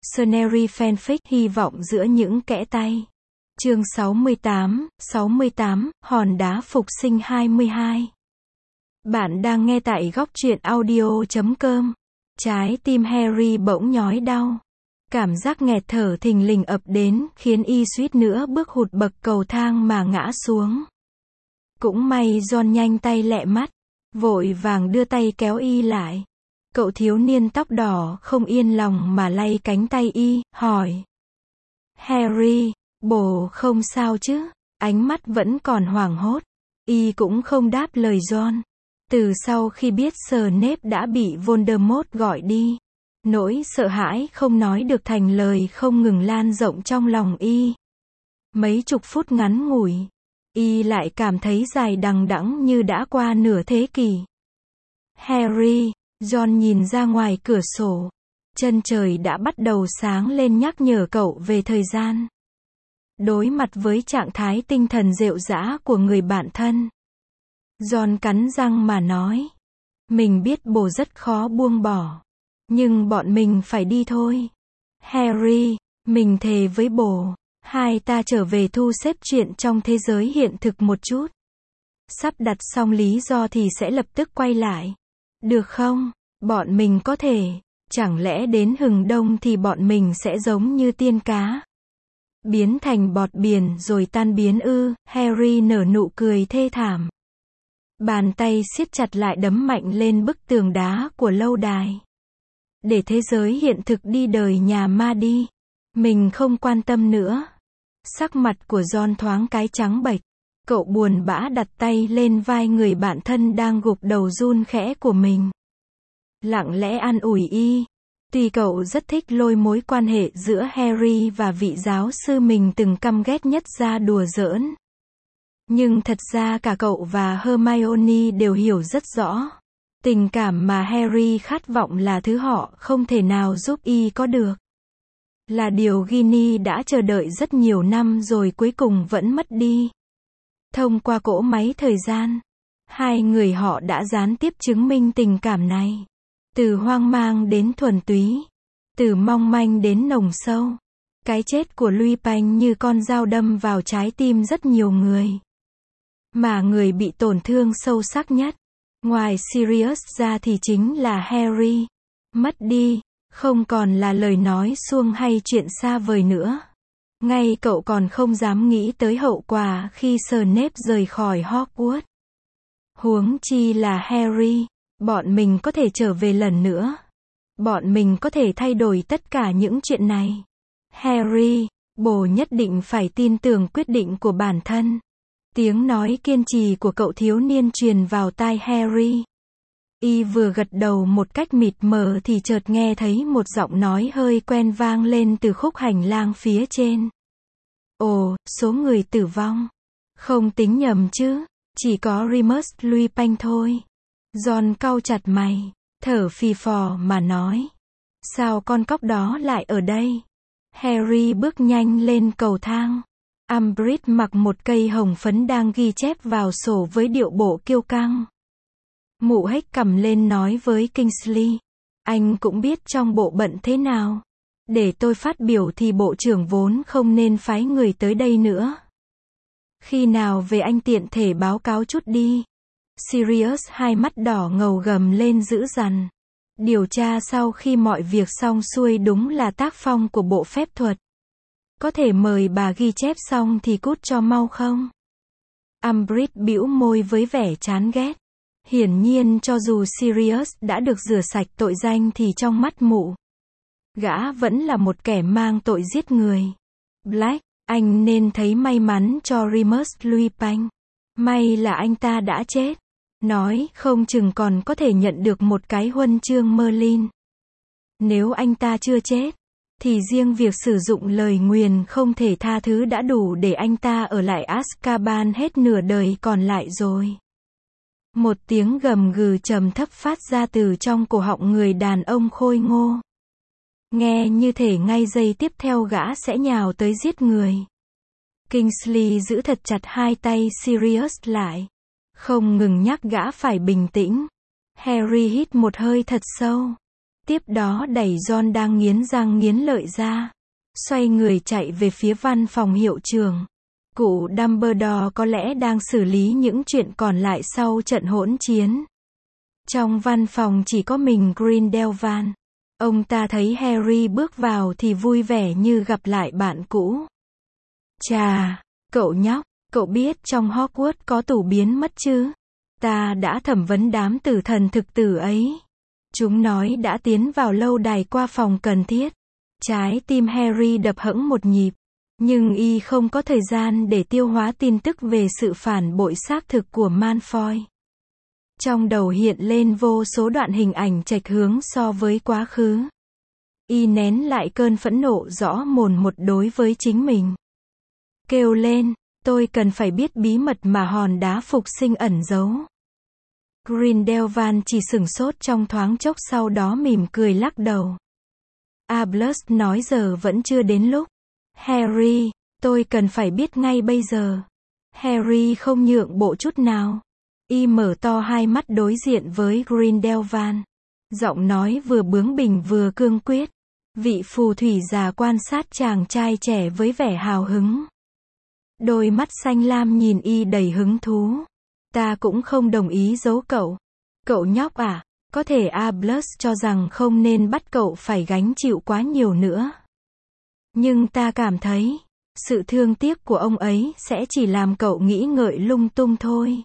Scenery fanfic hy vọng giữa những kẽ tay. Chương 68, Hòn đá phục sinh 22. Bạn đang nghe tại góc truyện audio.com. Trái tim Harry bỗng nhói đau. Cảm giác nghẹt thở thình lình ập đến, khiến y suýt nữa bước hụt bậc cầu thang mà ngã xuống. Cũng may Ron nhanh tay lẹ mắt, vội vàng đưa tay kéo y lại. Cậu thiếu niên tóc đỏ không yên lòng mà lay cánh tay y, hỏi. Harry, bồ không sao chứ? Ánh mắt vẫn còn hoảng hốt. Y cũng không đáp lời Ron. Từ sau khi biết Snape đã bị Voldemort gọi đi, nỗi sợ hãi không nói được thành lời không ngừng lan rộng trong lòng y. Mấy chục phút ngắn ngủi, y lại cảm thấy dài đằng đẵng như đã qua nửa thế kỷ. Harry, Ron nhìn ra ngoài cửa sổ. Chân trời đã bắt đầu sáng lên nhắc nhở cậu về thời gian. Đối mặt với trạng thái tinh thần rệu rã của người bạn thân, Ron cắn răng mà nói. Mình biết bồ rất khó buông bỏ, nhưng bọn mình phải đi thôi. Harry, mình thề với bồ, hai ta trở về thu xếp chuyện trong thế giới hiện thực một chút. Sắp đặt xong lý do thì sẽ lập tức quay lại. Được không? Bọn mình có thể. Chẳng lẽ đến hừng đông thì bọn mình sẽ giống như tiên cá, biến thành bọt biển rồi tan biến ư? Harry nở nụ cười thê thảm. Bàn tay siết chặt lại đấm mạnh lên bức tường đá của lâu đài. Để thế giới hiện thực đi đời nhà ma đi. Mình không quan tâm nữa. Sắc mặt của Ron thoáng cái trắng bệch. Cậu buồn bã đặt tay lên vai người bạn thân đang gục đầu run khẽ của mình. Lặng lẽ an ủi y. Tuy cậu rất thích lôi mối quan hệ giữa Harry và vị giáo sư mình từng căm ghét nhất ra đùa giỡn, nhưng thật ra cả cậu và Hermione đều hiểu rất rõ. Tình cảm mà Harry khát vọng là thứ họ không thể nào giúp y có được. Là điều Ginny đã chờ đợi rất nhiều năm rồi cuối cùng vẫn mất đi. Thông qua cỗ máy thời gian, hai người họ đã gián tiếp chứng minh tình cảm này. Từ hoang mang đến thuần túy, từ mong manh đến nồng sâu. Cái chết của Lupin như con dao đâm vào trái tim rất nhiều người. Mà người bị tổn thương sâu sắc nhất, ngoài Sirius ra thì chính là Harry. Mất đi, không còn là lời nói suông hay chuyện xa vời nữa. Ngay cậu còn không dám nghĩ tới hậu quả khi Snape rời khỏi Hogwarts. Huống chi là Harry. Bọn mình có thể trở về lần nữa. Bọn mình có thể thay đổi tất cả những chuyện này. Harry, bồ nhất định phải tin tưởng quyết định của bản thân. Tiếng nói kiên trì của cậu thiếu niên truyền vào tai Harry. Y vừa gật đầu một cách mịt mờ thì chợt nghe thấy một giọng nói hơi quen vang lên từ khúc hành lang phía trên. Ồ, số người tử vong. Không tính nhầm chứ, chỉ có Remus Lupin thôi. Ron cau chặt mày, thở phì phò mà nói. Sao con cóc đó lại ở đây? Harry bước nhanh lên cầu thang. Umbridge mặc một cây hồng phấn đang ghi chép vào sổ với điệu bộ kiêu căng. Mụ hếch cầm lên nói với Kingsley. Anh cũng biết trong bộ bận thế nào. Để tôi phát biểu thì bộ trưởng vốn không nên phái người tới đây nữa. Khi nào về anh tiện thể báo cáo chút đi. Sirius hai mắt đỏ ngầu gầm lên dữ dằn. Điều tra sau khi mọi việc xong xuôi đúng là tác phong của bộ phép thuật. Có thể mời bà ghi chép xong thì cút cho mau không? Umbridge bĩu môi với vẻ chán ghét. Hiển nhiên cho dù Sirius đã được rửa sạch tội danh thì trong mắt mụ, gã vẫn là một kẻ mang tội giết người. Black, anh nên thấy may mắn cho Remus Lupin. May là anh ta đã chết. Nói không chừng còn có thể nhận được một cái huân chương Merlin. Nếu anh ta chưa chết, thì riêng việc sử dụng lời nguyền không thể tha thứ đã đủ để anh ta ở lại Azkaban hết nửa đời còn lại rồi. Một tiếng gầm gừ trầm thấp phát ra từ trong cổ họng người đàn ông khôi ngô. Nghe như thể ngay giây tiếp theo gã sẽ nhào tới giết người. Kingsley giữ thật chặt hai tay Sirius lại, không ngừng nhắc gã phải bình tĩnh. Harry hít một hơi thật sâu. Tiếp đó đẩy Ron đang nghiến răng nghiến lợi ra. Xoay người chạy về phía văn phòng hiệu trưởng. Cụ Dumbledore có lẽ đang xử lý những chuyện còn lại sau trận hỗn chiến. Trong văn phòng chỉ có mình Grindelwald. Ông ta thấy Harry bước vào thì vui vẻ như gặp lại bạn cũ. Chà, cậu nhóc, cậu biết trong Hogwarts có tủ biến mất chứ? Ta đã thẩm vấn đám tử thần thực tử ấy. Chúng nói đã tiến vào lâu đài qua phòng cần thiết. Trái tim Harry đập hẫng một nhịp. Nhưng y không có thời gian để tiêu hóa tin tức về sự phản bội xác thực của Malfoy. Trong đầu hiện lên vô số đoạn hình ảnh chệch hướng so với quá khứ. Y nén lại cơn phẫn nộ rõ mồn một đối với chính mình. Kêu lên, tôi cần phải biết bí mật mà hòn đá phục sinh ẩn giấu. Grindelwald chỉ sửng sốt trong thoáng chốc sau đó mỉm cười lắc đầu. Albus nói giờ vẫn chưa đến lúc. Harry, tôi cần phải biết ngay bây giờ. Harry không nhượng bộ chút nào. Y mở to hai mắt đối diện với Grindelwald. Giọng nói vừa bướng bỉnh vừa cương quyết. Vị phù thủy già quan sát chàng trai trẻ với vẻ hào hứng. Đôi mắt xanh lam nhìn y đầy hứng thú. Ta cũng không đồng ý giấu cậu. Cậu nhóc à, có thể Albus cho rằng không nên bắt cậu phải gánh chịu quá nhiều nữa. Nhưng ta cảm thấy, sự thương tiếc của ông ấy sẽ chỉ làm cậu nghĩ ngợi lung tung thôi.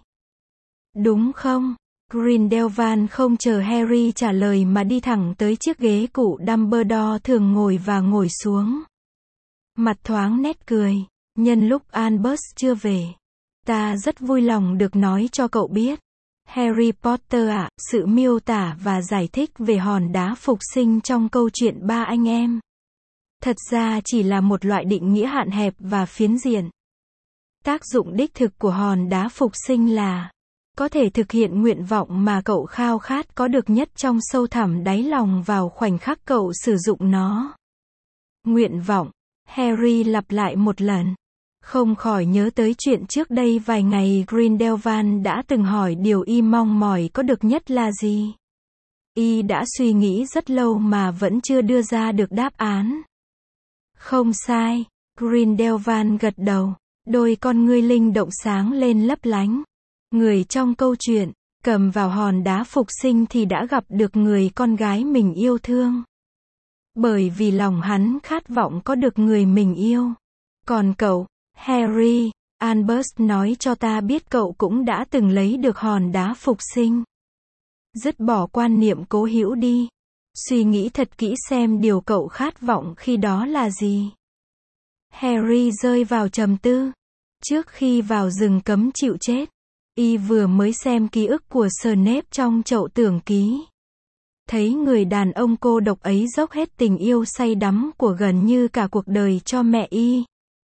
Đúng không? Grindelwald không chờ Harry trả lời mà đi thẳng tới chiếc ghế cụ Dumbledore thường ngồi và ngồi xuống. Mặt thoáng nét cười, nhân lúc Albus chưa về. Ta rất vui lòng được nói cho cậu biết. Harry Potter ạ, sự miêu tả và giải thích về hòn đá phục sinh trong câu chuyện ba anh em. Thật ra chỉ là một loại định nghĩa hạn hẹp và phiến diện. Tác dụng đích thực của hòn đá phục sinh là có thể thực hiện nguyện vọng mà cậu khao khát có được nhất trong sâu thẳm đáy lòng vào khoảnh khắc cậu sử dụng nó. Nguyện vọng, Harry lặp lại một lần. Không khỏi nhớ tới chuyện trước đây vài ngày Grindelwald đã từng hỏi điều y mong mỏi có được nhất là gì. Y đã suy nghĩ rất lâu mà vẫn chưa đưa ra được đáp án. Không sai, Grindelwald gật đầu, đôi con ngươi linh động sáng lên lấp lánh. Người trong câu chuyện, cầm vào hòn đá phục sinh thì đã gặp được người con gái mình yêu thương. Bởi vì lòng hắn khát vọng có được người mình yêu. Còn cậu, Harry, Albus nói cho ta biết cậu cũng đã từng lấy được hòn đá phục sinh. Dứt bỏ quan niệm cố hữu đi. Suy nghĩ thật kỹ xem điều cậu khát vọng khi đó là gì. Harry rơi vào trầm tư. Trước khi vào rừng cấm chịu chết, y vừa mới xem ký ức của Snape trong chậu tưởng ký. Thấy người đàn ông cô độc ấy dốc hết tình yêu say đắm của gần như cả cuộc đời cho mẹ y.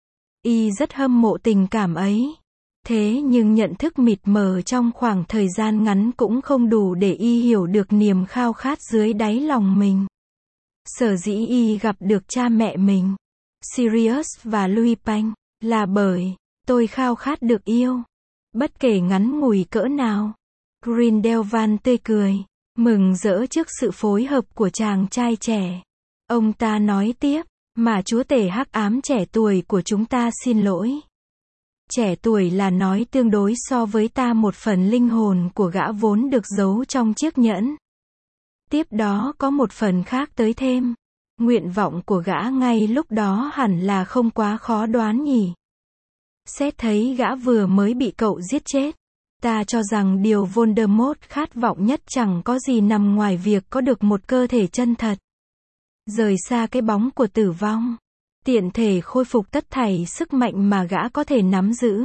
Y rất hâm mộ tình cảm ấy. Thế nhưng nhận thức mịt mờ trong khoảng thời gian ngắn cũng không đủ để y hiểu được niềm khao khát dưới đáy lòng mình. Sở dĩ y gặp được cha mẹ mình, Sirius và Lupin, là bởi tôi khao khát được yêu. Bất kể ngắn ngủi cỡ nào. Grindelwald tươi cười, mừng rỡ trước sự phối hợp của chàng trai trẻ. Ông ta nói tiếp, mà chúa tể hắc ám trẻ tuổi của chúng ta xin lỗi. Trẻ tuổi là nói tương đối so với ta một phần linh hồn của gã vốn được giấu trong chiếc nhẫn. Tiếp đó có một phần khác tới thêm. Nguyện vọng của gã ngay lúc đó hẳn là không quá khó đoán nhỉ. Xét thấy gã vừa mới bị cậu giết chết. Ta cho rằng điều Voldemort khát vọng nhất chẳng có gì nằm ngoài việc có được một cơ thể chân thật. Rời xa cái bóng của tử vong. Tiện thể khôi phục tất thảy sức mạnh mà gã có thể nắm giữ.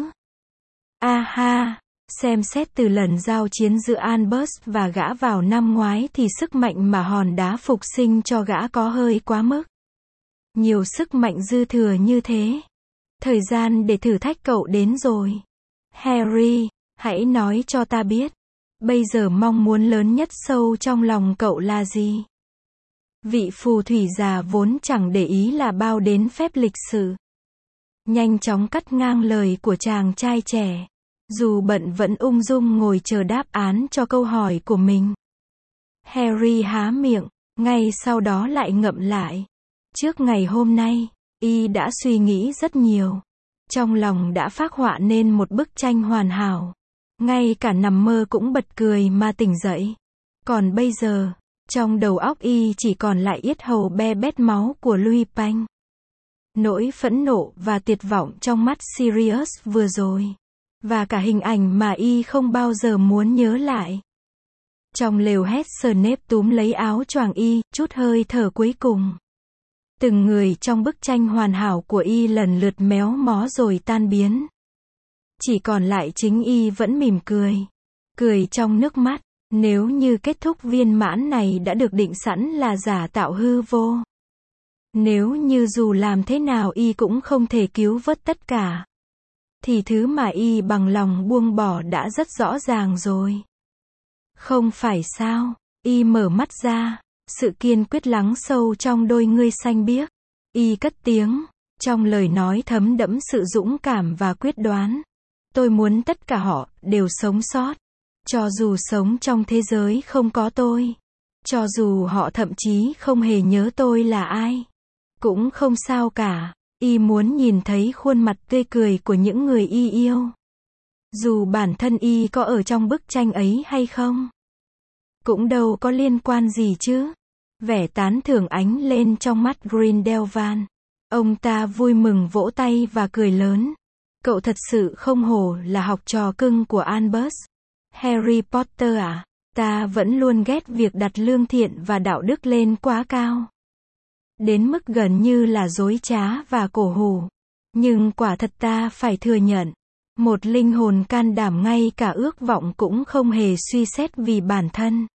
Ha, xem xét từ lần giao chiến giữa Albus và gã vào năm ngoái thì sức mạnh mà hòn đá phục sinh cho gã có hơi quá mức. Nhiều sức mạnh dư thừa như thế. Thời gian để thử thách cậu đến rồi. Harry, hãy nói cho ta biết. Bây giờ mong muốn lớn nhất sâu trong lòng cậu là gì? Vị phù thủy già vốn chẳng để ý là bao đến phép lịch sự. Nhanh chóng cắt ngang lời của chàng trai trẻ. Dù bận vẫn ung dung ngồi chờ đáp án cho câu hỏi của mình. Harry há miệng, ngay sau đó lại ngậm lại. Trước ngày hôm nay, y đã suy nghĩ rất nhiều. Trong lòng đã phác họa nên một bức tranh hoàn hảo. Ngay cả nằm mơ cũng bật cười mà tỉnh dậy. Còn bây giờ, trong đầu óc y chỉ còn lại yết hầu be bét máu của Louis Panh. Nỗi phẫn nộ và tuyệt vọng trong mắt Sirius vừa rồi. Và cả hình ảnh mà y không bao giờ muốn nhớ lại. Trong lều hét Snape túm lấy áo choàng y, chút hơi thở cuối cùng. Từng người trong bức tranh hoàn hảo của y lần lượt méo mó rồi tan biến. Chỉ còn lại chính y vẫn mỉm cười. Cười trong nước mắt. Nếu như kết thúc viên mãn này đã được định sẵn là giả tạo hư vô. Nếu như dù làm thế nào y cũng không thể cứu vớt tất cả. Thì thứ mà y bằng lòng buông bỏ đã rất rõ ràng rồi. Không phải sao? Y mở mắt ra. Sự kiên quyết lắng sâu trong đôi ngươi xanh biếc. Y cất tiếng. Trong lời nói thấm đẫm sự dũng cảm và quyết đoán. Tôi muốn tất cả họ đều sống sót. Cho dù sống trong thế giới không có tôi. Cho dù họ thậm chí không hề nhớ tôi là ai. Cũng không sao cả. Y muốn nhìn thấy khuôn mặt tươi cười của những người y yêu. Dù bản thân y có ở trong bức tranh ấy hay không. Cũng đâu có liên quan gì chứ. Vẻ tán thưởng ánh lên trong mắt Grindelwald. Ông ta vui mừng vỗ tay và cười lớn. Cậu thật sự không hổ là học trò cưng của Albus. Harry Potter à? Ta vẫn luôn ghét việc đặt lương thiện và đạo đức lên quá cao. Đến mức gần như là dối trá và cổ hủ. Nhưng quả thật ta phải thừa nhận. Một linh hồn can đảm ngay cả ước vọng cũng không hề suy xét vì bản thân.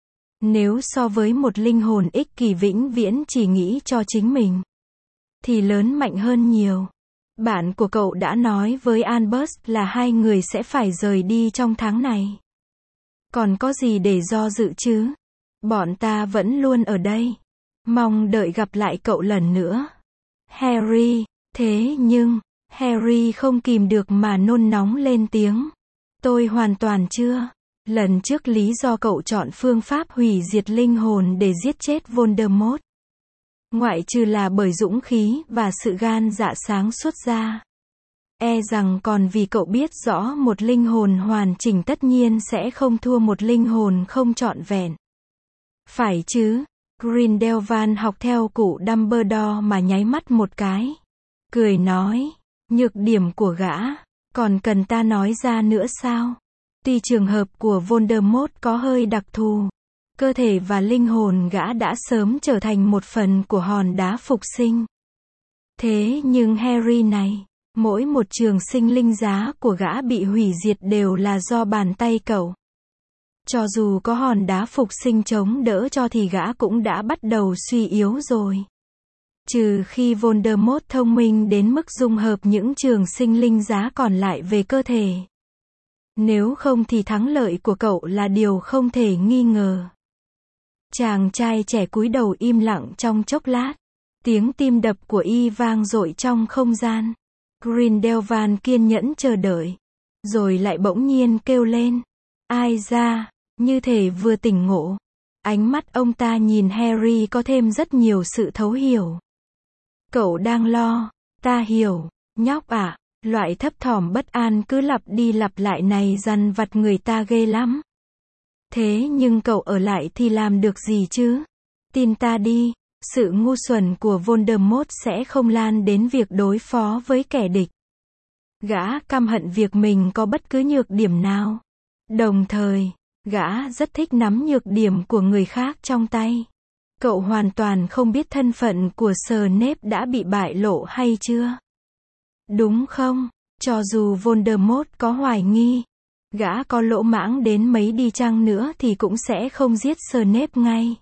Nếu so với một linh hồn ích kỷ vĩnh viễn chỉ nghĩ cho chính mình. Thì lớn mạnh hơn nhiều. Bạn của cậu đã nói với Albus là hai người sẽ phải rời đi trong tháng này. Còn có gì để do dự chứ? Bọn ta vẫn luôn ở đây. Mong đợi gặp lại cậu lần nữa. Harry, thế nhưng, Harry không kìm được mà nôn nóng lên tiếng. Tôi hoàn toàn chưa. Lần trước lý do cậu chọn phương pháp hủy diệt linh hồn để giết chết Voldemort. Ngoại trừ là bởi dũng khí và sự gan dạ sáng suốt ra. E rằng còn vì cậu biết rõ một linh hồn hoàn chỉnh tất nhiên sẽ không thua một linh hồn không trọn vẹn. Phải chứ? Grindelwald học theo cụ Dumbledore mà nháy mắt một cái. Cười nói, nhược điểm của gã, còn cần ta nói ra nữa sao? Tuy trường hợp của Voldemort có hơi đặc thù. Cơ thể và linh hồn gã đã sớm trở thành một phần của hòn đá phục sinh. Thế nhưng Harry này, mỗi một trường sinh linh giá của gã bị hủy diệt đều là do bàn tay cậu. Cho dù có hòn đá phục sinh chống đỡ cho thì gã cũng đã bắt đầu suy yếu rồi. Trừ khi Voldemort thông minh đến mức dung hợp những trường sinh linh giá còn lại về cơ thể. Nếu không thì thắng lợi của cậu là điều không thể nghi ngờ. Chàng trai trẻ cúi đầu im lặng trong chốc lát. Tiếng tim đập của y vang dội trong không gian. Grindelwald kiên nhẫn chờ đợi. Rồi lại bỗng nhiên kêu lên. Ai ra, như thể vừa tỉnh ngộ. Ánh mắt ông ta nhìn Harry có thêm rất nhiều sự thấu hiểu. Cậu đang lo, ta hiểu, nhóc ạ. Loại thấp thỏm bất an cứ lặp đi lặp lại này dằn vặt người ta ghê lắm. Thế nhưng cậu ở lại thì làm được gì chứ? Tin ta đi, sự ngu xuẩn của Voldemort sẽ không lan đến việc đối phó với kẻ địch. Gã căm hận việc mình có bất cứ nhược điểm nào. Đồng thời, gã rất thích nắm nhược điểm của người khác trong tay. Cậu hoàn toàn không biết thân phận của Snape đã bị bại lộ hay chưa? Đúng không? Cho dù Voldemort có hoài nghi, gã có lỗ mãng đến mấy đi chăng nữa thì cũng sẽ không giết Snape ngay.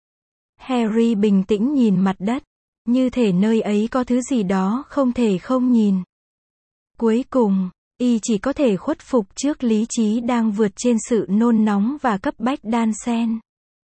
Harry bình tĩnh nhìn mặt đất, như thể nơi ấy có thứ gì đó không thể không nhìn. Cuối cùng, y chỉ có thể khuất phục trước lý trí đang vượt trên sự nôn nóng và cấp bách đan xen.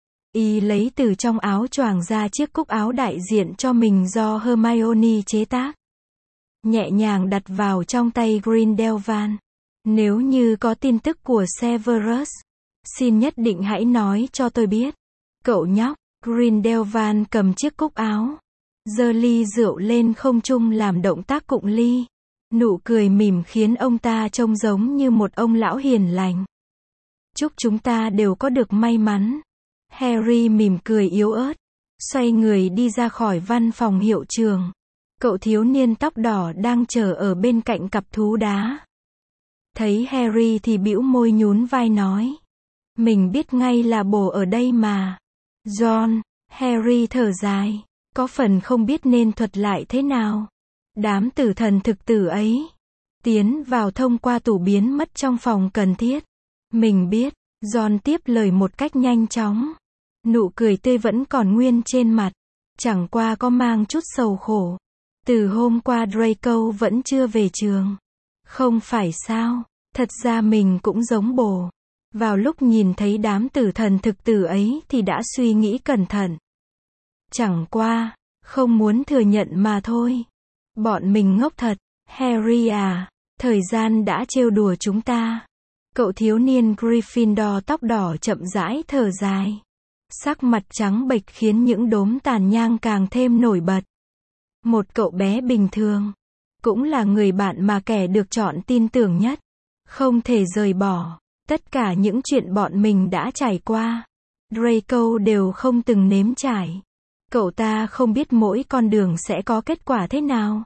Y lấy từ trong áo choàng ra chiếc cúc áo đại diện cho mình do Hermione chế tác. Nhẹ nhàng đặt vào trong tay Grindelwald. Nếu như có tin tức của Severus, xin nhất định hãy nói cho tôi biết. Cậu nhóc, Grindelwald cầm chiếc cúc áo, giơ ly rượu lên không trung làm động tác cụng ly. Nụ cười mỉm khiến ông ta trông giống như một ông lão hiền lành. Chúc chúng ta đều có được may mắn. Harry mỉm cười yếu ớt, xoay người đi ra khỏi văn phòng hiệu trưởng. Cậu thiếu niên tóc đỏ đang chờ ở bên cạnh cặp thú đá. Thấy Harry thì bĩu môi nhún vai nói. Mình biết ngay là bồ ở đây mà. John, Harry thở dài, có phần không biết nên thuật lại thế nào. Đám tử thần thực tử ấy tiến vào thông qua tủ biến mất trong phòng cần thiết. Mình biết, John tiếp lời một cách nhanh chóng. Nụ cười tươi vẫn còn nguyên trên mặt, chẳng qua có mang chút sầu khổ. Từ hôm qua Draco vẫn chưa về trường. Không phải sao, thật ra mình cũng giống bồ. Vào lúc nhìn thấy đám tử thần thực tử ấy thì đã suy nghĩ cẩn thận. Chẳng qua, không muốn thừa nhận mà thôi. Bọn mình ngốc thật, Harry à, thời gian đã trêu đùa chúng ta. Cậu thiếu niên Gryffindor tóc đỏ chậm rãi thở dài. Sắc mặt trắng bệch khiến những đốm tàn nhang càng thêm nổi bật. Một cậu bé bình thường, cũng là người bạn mà kẻ được chọn tin tưởng nhất. Không thể rời bỏ. Tất cả những chuyện bọn mình đã trải qua, Draco đều không từng nếm trải. Cậu ta không biết mỗi con đường sẽ có kết quả thế nào.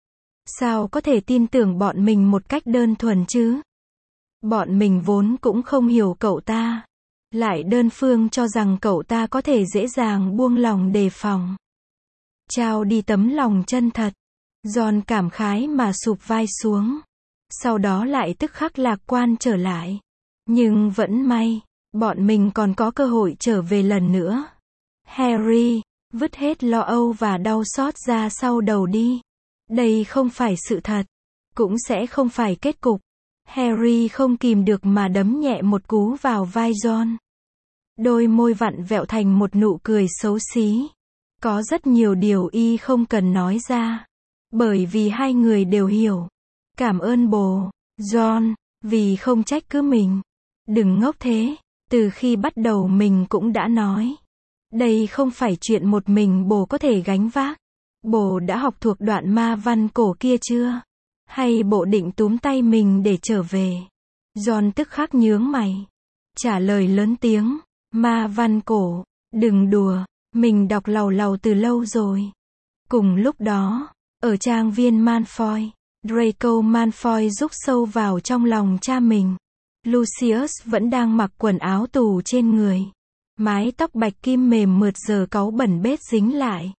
Sao có thể tin tưởng bọn mình một cách đơn thuần chứ? Bọn mình vốn cũng không hiểu cậu ta. Lại đơn phương cho rằng cậu ta có thể dễ dàng buông lòng đề phòng. Trao đi tấm lòng chân thật. John cảm khái mà sụp vai xuống. Sau đó lại tức khắc lạc quan trở lại. Nhưng vẫn may, bọn mình còn có cơ hội trở về lần nữa. Harry, vứt hết lo âu và đau xót ra sau đầu đi. Đây không phải sự thật, cũng sẽ không phải kết cục. Harry không kìm được mà đấm nhẹ một cú vào vai John. Đôi môi vặn vẹo thành một nụ cười xấu xí. Có rất nhiều điều y không cần nói ra. Bởi vì hai người đều hiểu. Cảm ơn bồ, John, vì không trách cứ mình. Đừng ngốc thế, từ khi bắt đầu mình cũng đã nói. Đây không phải chuyện một mình bồ có thể gánh vác. Bồ đã học thuộc đoạn ma văn cổ kia chưa? Hay bộ định túm tay mình để trở về? John tức khắc nhướng mày. Trả lời lớn tiếng, ma văn cổ, đừng đùa, mình đọc làu làu từ lâu rồi. Cùng lúc đó, ở trang viên Malfoy, Draco Malfoy rúc sâu vào trong lòng cha mình. Lucius vẫn đang mặc quần áo tù trên người. Mái tóc bạch kim mềm mượt giờ cáu bẩn bết dính lại.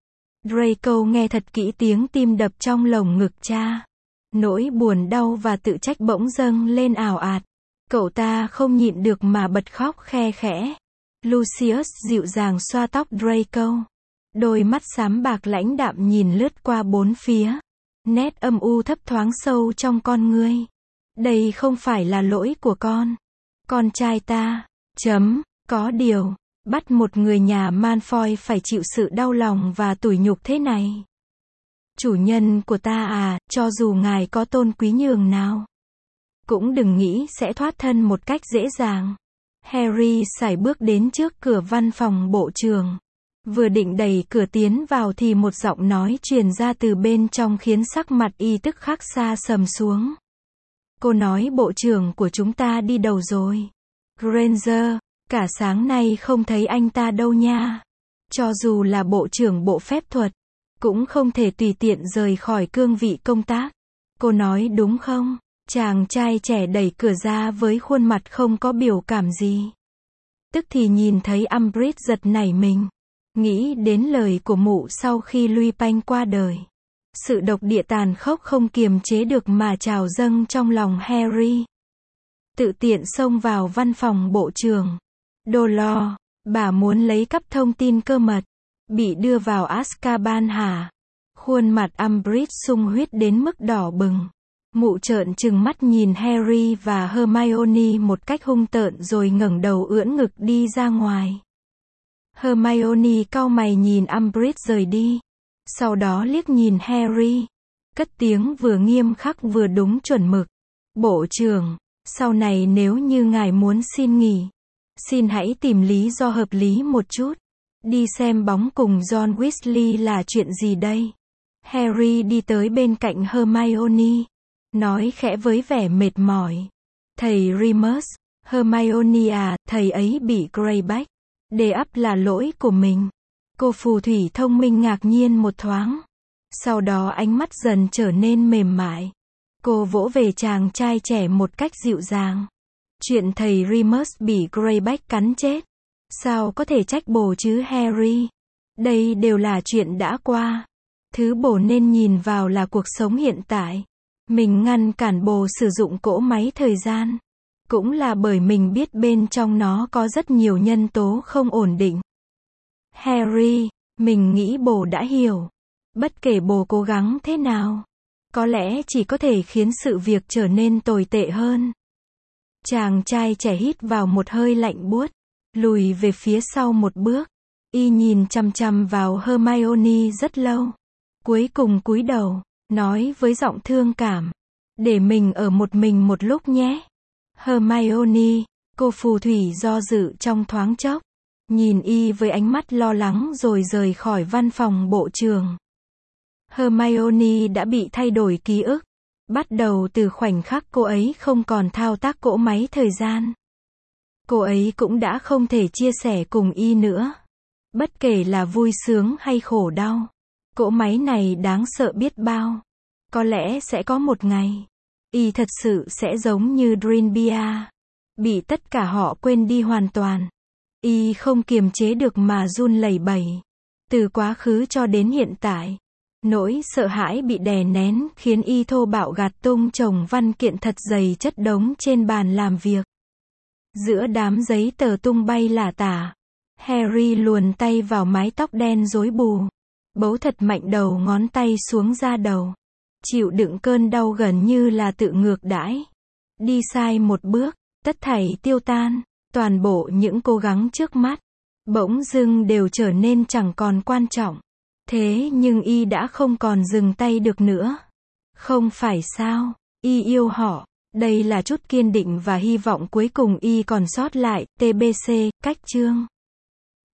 Draco nghe thật kỹ tiếng tim đập trong lồng ngực cha. Nỗi buồn đau và tự trách bỗng dâng lên ào ạt. Cậu ta không nhịn được mà bật khóc khe khẽ. Lucius dịu dàng xoa tóc Draco. Đôi mắt xám bạc lãnh đạm nhìn lướt qua bốn phía. Nét âm u thấp thoáng sâu trong con ngươi. Đây không phải là lỗi của con trai ta. Có điều, bắt một người nhà Malfoy phải chịu sự đau lòng và tủi nhục thế này. Chủ nhân của ta à, cho dù ngài có tôn quý nhường nào, cũng đừng nghĩ sẽ thoát thân một cách dễ dàng. Harry sải bước đến trước cửa văn phòng bộ trưởng. Vừa định đẩy cửa tiến vào thì một giọng nói truyền ra từ bên trong khiến sắc mặt y tức khắc xa sầm xuống. Cô nói bộ trưởng của chúng ta đi đâu rồi? Granger, cả sáng nay không thấy anh ta đâu nha. Cho dù là bộ trưởng bộ phép thuật, cũng không thể tùy tiện rời khỏi cương vị công tác. Cô nói đúng không? Chàng trai trẻ đẩy cửa ra với khuôn mặt không có biểu cảm gì. Tức thì nhìn thấy Umbridge giật nảy mình. Nghĩ đến lời của mụ sau khi Lupin qua đời. Sự độc địa tàn khốc không kiềm chế được mà trào dâng trong lòng Harry. Tự tiện xông vào văn phòng bộ trưởng. Dolores, bà muốn lấy cắp thông tin cơ mật. Bị đưa vào Azkaban hả? Khuôn mặt Umbridge sung huyết đến mức đỏ bừng. Mụ trợn trừng mắt nhìn Harry và Hermione một cách hung tợn rồi ngẩng đầu ưỡn ngực đi ra ngoài. Hermione cau mày nhìn Umbridge rời đi. Sau đó liếc nhìn Harry. Cất tiếng vừa nghiêm khắc vừa đúng chuẩn mực. Bộ trưởng, sau này nếu như ngài muốn xin nghỉ, xin hãy tìm lý do hợp lý một chút. Đi xem bóng cùng John Weasley là chuyện gì đây? Harry đi tới bên cạnh Hermione, nói khẽ với vẻ mệt mỏi. Thầy Remus, Hermione à, thầy ấy bị Greyback đè ấp là lỗi của mình. Cô phù thủy thông minh ngạc nhiên một thoáng. Sau đó ánh mắt dần trở nên mềm mại. Cô vỗ về chàng trai trẻ một cách dịu dàng. Chuyện thầy Remus bị Greyback cắn chết, sao có thể trách bồ chứ Harry? Đây đều là chuyện đã qua. Thứ bồ nên nhìn vào là cuộc sống hiện tại. Mình ngăn cản bồ sử dụng cỗ máy thời gian, cũng là bởi mình biết bên trong nó có rất nhiều nhân tố không ổn định. Harry, mình nghĩ bồ đã hiểu. Bất kể bồ cố gắng thế nào, có lẽ chỉ có thể khiến sự việc trở nên tồi tệ hơn. Chàng trai trẻ hít vào một hơi lạnh buốt, lùi về phía sau một bước. Y nhìn chằm chằm vào Hermione rất lâu. Cuối cùng cúi đầu, nói với giọng thương cảm. Để mình ở một mình một lúc nhé. Hermione, cô phù thủy do dự trong thoáng chốc. Nhìn Y với ánh mắt lo lắng rồi rời khỏi văn phòng bộ trưởng. Hermione đã bị thay đổi ký ức. Bắt đầu từ khoảnh khắc cô ấy không còn thao tác cỗ máy thời gian. Cô ấy cũng đã không thể chia sẻ cùng Y nữa. Bất kể là vui sướng hay khổ đau, cỗ máy này đáng sợ biết bao. Có lẽ sẽ có một ngày, Y thật sự sẽ giống như Drinbia, bị tất cả họ quên đi hoàn toàn. Y không kiềm chế được mà run lẩy bẩy. Từ quá khứ cho đến hiện tại, nỗi sợ hãi bị đè nén khiến Y thô bạo gạt tung chồng văn kiện thật dày chất đống trên bàn làm việc. Giữa đám giấy tờ tung bay lả tả, Harry luồn tay vào mái tóc đen rối bù, bấu thật mạnh đầu ngón tay xuống da đầu, chịu đựng cơn đau gần như là tự ngược đãi. Đi sai một bước, tất thảy tiêu tan, toàn bộ những cố gắng trước mắt, bỗng dưng đều trở nên chẳng còn quan trọng. Thế nhưng Y đã không còn dừng tay được nữa. Không phải sao? Y yêu họ. Đây là chút kiên định và hy vọng cuối cùng Y còn sót lại. TBC, cách chương.